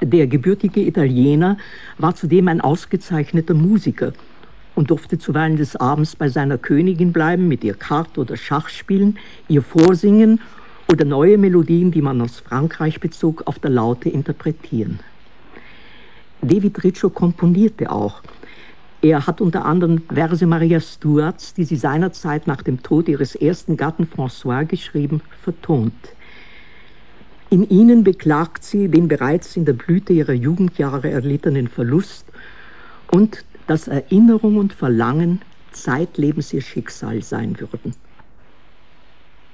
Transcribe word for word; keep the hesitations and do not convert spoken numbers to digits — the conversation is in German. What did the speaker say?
Der gebürtige Italiener war zudem ein ausgezeichneter Musiker und durfte zuweilen des Abends bei seiner Königin bleiben, mit ihr Kart oder Schach spielen, ihr vorsingen oder neue Melodien, die man aus Frankreich bezog, auf der Laute interpretieren. David Riccio komponierte auch. Er hat unter anderem Verse Maria Stuarts, die sie seinerzeit nach dem Tod ihres ersten Gatten François geschrieben, vertont. In ihnen beklagt sie den bereits in der Blüte ihrer Jugendjahre erlittenen Verlust und dass Erinnerung und Verlangen zeitlebens ihr Schicksal sein würden.